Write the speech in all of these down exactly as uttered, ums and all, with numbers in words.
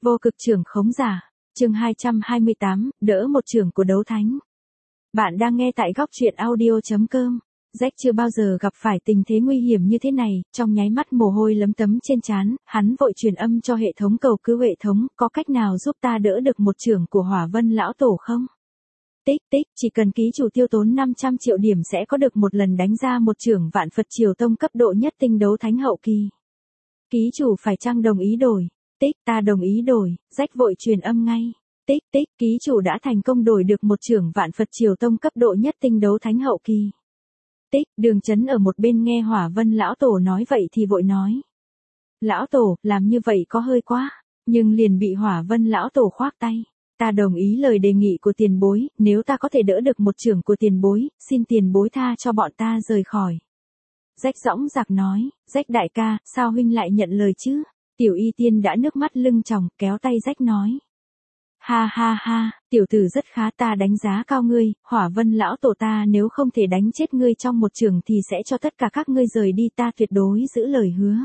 Vô cực trưởng khống giả, chương hai trăm hai mươi tám, đỡ một trưởng của đấu thánh. Bạn đang nghe tại góc truyện audio chấm com. Jack chưa bao giờ gặp phải tình thế nguy hiểm như thế này, trong nháy mắt mồ hôi lấm tấm trên trán, hắn vội truyền âm cho hệ thống cầu cứu hệ thống, có cách nào giúp ta đỡ được một trưởng của Hỏa Vân lão tổ không? Tích tích, chỉ cần ký chủ tiêu tốn năm trăm triệu điểm sẽ có được một lần đánh ra một trưởng vạn Phật Triều Tông cấp độ nhất tinh đấu thánh hậu kỳ. Ký chủ phải chăng đồng ý đổi? Tích, ta đồng ý đổi. Jack vội truyền âm ngay. Tích tích, ký chủ đã thành công đổi được một trưởng vạn Phật Triều Tông cấp độ nhất tinh đấu thánh hậu kỳ. Tích, Đường Chấn ở một bên nghe Hỏa Vân lão tổ nói vậy thì vội nói. Lão tổ, làm như vậy có hơi quá, nhưng liền bị Hỏa Vân lão tổ khoác tay. Ta đồng ý lời đề nghị của tiền bối, nếu ta có thể đỡ được một trưởng của tiền bối, xin tiền bối tha cho bọn ta rời khỏi. Jack dõng dạc nói, Jack đại ca, sao huynh lại nhận lời chứ? Tiểu Y Tiên đã nước mắt lưng tròng, kéo tay Jack nói. Ha ha ha, tiểu tử rất khá, ta đánh giá cao ngươi, Hỏa Vân lão tổ ta nếu không thể đánh chết ngươi trong một trường thì sẽ cho tất cả các ngươi rời đi, ta tuyệt đối giữ lời hứa.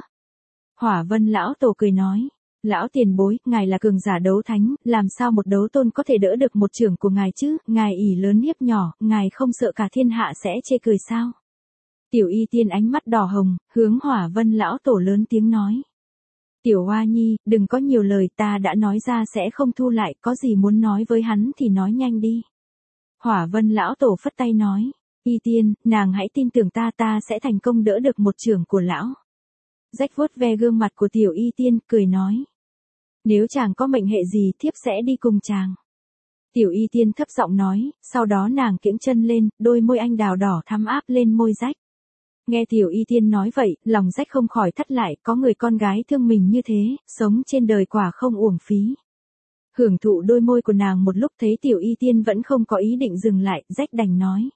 Hỏa Vân lão tổ cười nói, lão tiền bối, ngài là cường giả đấu thánh, làm sao một đấu tôn có thể đỡ được một trường của ngài chứ, ngài ỷ lớn hiếp nhỏ, ngài không sợ cả thiên hạ sẽ chê cười sao? Tiểu Y Tiên ánh mắt đỏ hồng, hướng Hỏa Vân lão tổ lớn tiếng nói. Tiểu Hoa Nhi, đừng có nhiều lời, ta đã nói ra sẽ không thu lại, có gì muốn nói với hắn thì nói nhanh đi. Hỏa Vân lão tổ phất tay nói, Y Tiên, nàng hãy tin tưởng ta, ta sẽ thành công đỡ được một trưởng của lão. Jack vuốt ve gương mặt của Tiểu Y Tiên, cười nói. Nếu chàng có mệnh hệ gì, thiếp sẽ đi cùng chàng. Tiểu Y Tiên thấp giọng nói, sau đó nàng kiễng chân lên, đôi môi anh đào đỏ thắm áp lên môi Jack. Nghe Tiểu Y Tiên nói vậy, lòng Jack không khỏi thắt lại, có người con gái thương mình như thế, sống trên đời quả không uổng phí. Hưởng thụ đôi môi của nàng một lúc thấy Tiểu Y Tiên vẫn không có ý định dừng lại, Jack đành nói.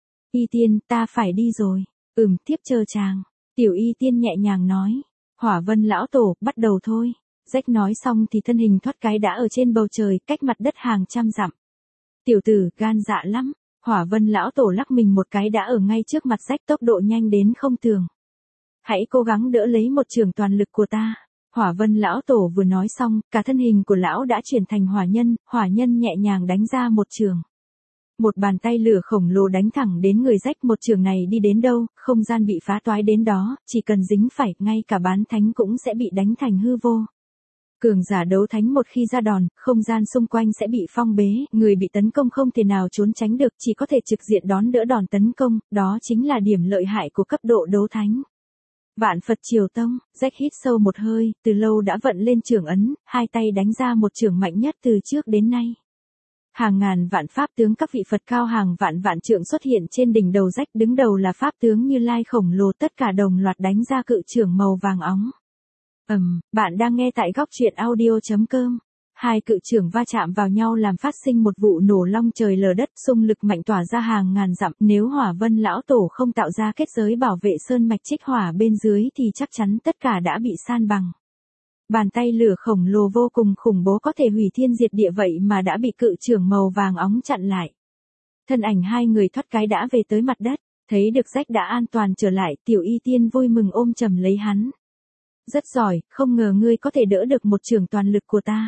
Y Tiên, ta phải đi rồi. Ừm, thiếp chờ chàng. Tiểu Y Tiên nhẹ nhàng nói. Hỏa Vân lão tổ, bắt đầu thôi. Jack nói xong thì thân hình thoát cái đã ở trên bầu trời, cách mặt đất hàng trăm dặm. Tiểu tử, gan dạ lắm. Hỏa Vân lão tổ lắc mình một cái đã ở ngay trước mặt Jack, tốc độ nhanh đến không tưởng. Hãy cố gắng đỡ lấy một trường toàn lực của ta. Hỏa Vân lão tổ vừa nói xong, cả thân hình của lão đã chuyển thành hỏa nhân, hỏa nhân nhẹ nhàng đánh ra một trường. Một bàn tay lửa khổng lồ đánh thẳng đến người Jack, một trường này đi đến đâu, không gian bị phá toái đến đó, chỉ cần dính phải, ngay cả bán thánh cũng sẽ bị đánh thành hư vô. Cường giả đấu thánh một khi ra đòn, không gian xung quanh sẽ bị phong bế, người bị tấn công không thể nào trốn tránh được, chỉ có thể trực diện đón đỡ đòn tấn công, đó chính là điểm lợi hại của cấp độ đấu thánh. Vạn Phật Triều Tông, Jack hít sâu một hơi, từ lâu đã vận lên trường ấn, hai tay đánh ra một trường mạnh nhất từ trước đến nay. Hàng ngàn vạn pháp tướng các vị Phật cao hàng vạn vạn trượng xuất hiện trên đỉnh đầu Jack, đứng đầu là pháp tướng Như Lai khổng lồ, tất cả đồng loạt đánh ra cự trường màu vàng óng. Ầm, um, bạn đang nghe tại góc truyện audio chấm com. Hai cự trưởng va chạm vào nhau làm phát sinh một vụ nổ long trời lở đất, xung lực mạnh tỏa ra hàng ngàn dặm, nếu Hỏa Vân lão tổ không tạo ra kết giới bảo vệ sơn mạch trích hỏa bên dưới thì chắc chắn tất cả đã bị san bằng. Bàn tay lửa khổng lồ vô cùng khủng bố có thể hủy thiên diệt địa vậy mà đã bị cự trưởng màu vàng óng chặn lại. Thân ảnh hai người thoát cái đã về tới mặt đất, thấy được Jack đã an toàn trở lại, Tiểu Y Tiên vui mừng ôm chầm lấy hắn. Rất giỏi, không ngờ ngươi có thể đỡ được một trường toàn lực của ta.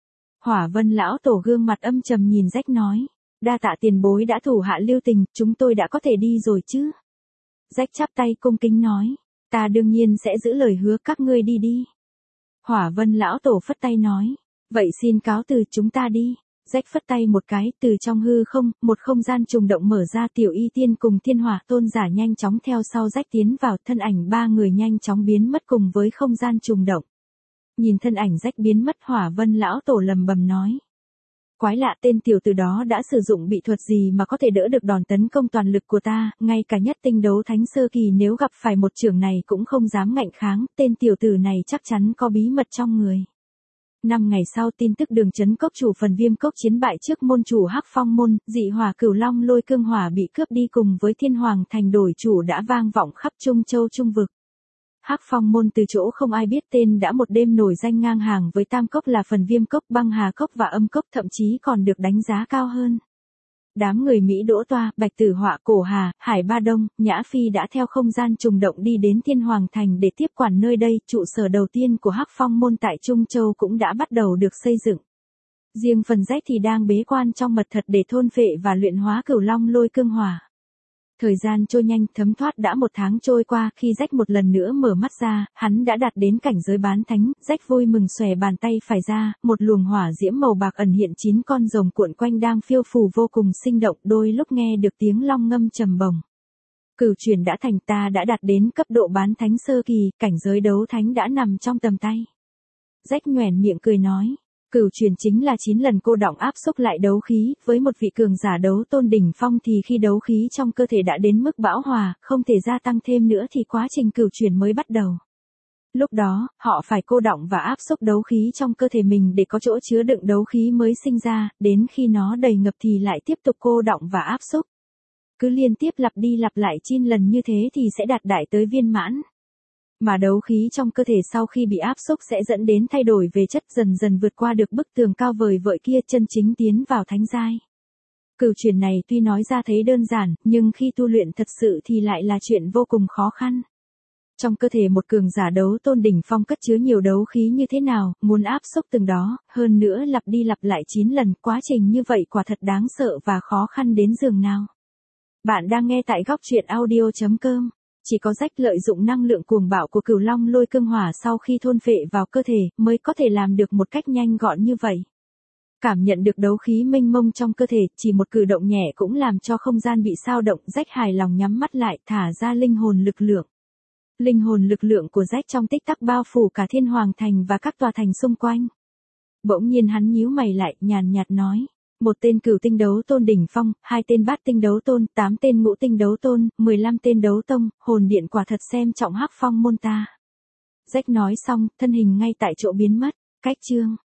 Hỏa Vân lão tổ gương mặt âm trầm nhìn Jack nói. Đa tạ tiền bối đã thủ hạ lưu tình, chúng tôi đã có thể đi rồi chứ. Jack chắp tay cung kính nói. Ta đương nhiên sẽ giữ lời hứa, các ngươi đi đi. Hỏa Vân lão tổ phất tay nói. Vậy xin cáo từ, chúng ta đi. Jack phất tay một cái, từ trong hư không, một không gian trùng động mở ra, Tiểu Y Tiên cùng Thiên Hỏa tôn giả nhanh chóng theo sau Jack tiến vào, thân ảnh ba người nhanh chóng biến mất cùng với không gian trùng động. Nhìn thân ảnh Jack biến mất, Hỏa Vân lão tổ lầm bầm nói. Quái lạ, tên tiểu tử đó đã sử dụng bị thuật gì mà có thể đỡ được đòn tấn công toàn lực của ta, ngay cả nhất tinh đấu thánh sơ kỳ nếu gặp phải một trường này cũng không dám ngạnh kháng, tên tiểu tử này chắc chắn có bí mật trong người. Năm ngày sau, tin tức Đường Chấn cốc chủ Phần Viêm cốc chiến bại trước môn chủ Hắc Phong môn, dị hỏa Cửu Long Lôi Cương hỏa bị cướp đi cùng với Thiên Hoàng thành đổi chủ đã vang vọng khắp Trung Châu Trung vực. Hắc Phong môn từ chỗ không ai biết tên đã một đêm nổi danh ngang hàng với tam cốc là Phần Viêm cốc, Băng Hà cốc và Âm cốc, thậm chí còn được đánh giá cao hơn. Đám người Mỹ Đỗ Toa, Bạch Tử Họa, Cổ Hà, Hải Ba Đông, Nhã Phi đã theo không gian trùng động đi đến Thiên Hoàng Thành để tiếp quản nơi đây, trụ sở đầu tiên của Hắc Phong môn tại Trung Châu cũng đã bắt đầu được xây dựng. Riêng phần Rách thì đang bế quan trong mật thật để thôn phệ và luyện hóa Cửu Long Lôi Cương Hỏa. Thời gian trôi nhanh, thấm thoát đã một tháng trôi qua, khi Rách một lần nữa mở mắt ra, hắn đã đạt đến cảnh giới bán thánh. Rách vui mừng xòe bàn tay phải ra, một luồng hỏa diễm màu bạc ẩn hiện chín con rồng cuộn quanh đang phiêu phù vô cùng sinh động, đôi lúc nghe được tiếng long ngâm trầm bổng. Cửu chuyển đã thành, ta đã đạt đến cấp độ bán thánh sơ kỳ, cảnh giới đấu thánh đã nằm trong tầm tay. Rách nhoẻn miệng cười nói. Cửu chuyển chính là chín lần cô đọng áp xúc lại đấu khí, với một vị cường giả đấu tôn đỉnh phong thì khi đấu khí trong cơ thể đã đến mức bão hòa, không thể gia tăng thêm nữa thì quá trình cửu chuyển mới bắt đầu. Lúc đó, họ phải cô đọng và áp xúc đấu khí trong cơ thể mình để có chỗ chứa đựng đấu khí mới sinh ra, đến khi nó đầy ngập thì lại tiếp tục cô đọng và áp xúc. Cứ liên tiếp lặp đi lặp lại chín lần như thế thì sẽ đạt đại tới viên mãn. Mà đấu khí trong cơ thể sau khi bị áp xúc sẽ dẫn đến thay đổi về chất, dần dần vượt qua được bức tường cao vời vợi kia, chân chính tiến vào thánh giai. Cửu chuyển này tuy nói ra thấy đơn giản, nhưng khi tu luyện thật sự thì lại là chuyện vô cùng khó khăn. Trong cơ thể một cường giả đấu tôn đỉnh phong cất chứa nhiều đấu khí như thế nào, muốn áp xúc từng đó, hơn nữa lặp đi lặp lại chín lần, quá trình như vậy quả thật đáng sợ và khó khăn đến giường nào. Bạn đang nghe tại góc truyện audio chấm com. Chỉ có Rách lợi dụng năng lượng cuồng bạo của Cửu Long Lôi Cương Hỏa sau khi thôn phệ vào cơ thể, mới có thể làm được một cách nhanh gọn như vậy. Cảm nhận được đấu khí mênh mông trong cơ thể, chỉ một cử động nhẹ cũng làm cho không gian bị xao động. Rách hài lòng nhắm mắt lại, thả ra linh hồn lực lượng. Linh hồn lực lượng của Rách trong tích tắc bao phủ cả Thiên Hoàng Thành và các tòa thành xung quanh. Bỗng nhiên hắn nhíu mày lại, nhàn nhạt nói. Một tên cửu tinh đấu tôn đỉnh phong, hai tên bát tinh đấu tôn, tám tên ngũ tinh đấu tôn, mười lăm tên đấu tông, hồn điện quả thật xem trọng Hắc Phong môn ta. Rách nói xong, thân hình ngay tại chỗ biến mất. Cách chương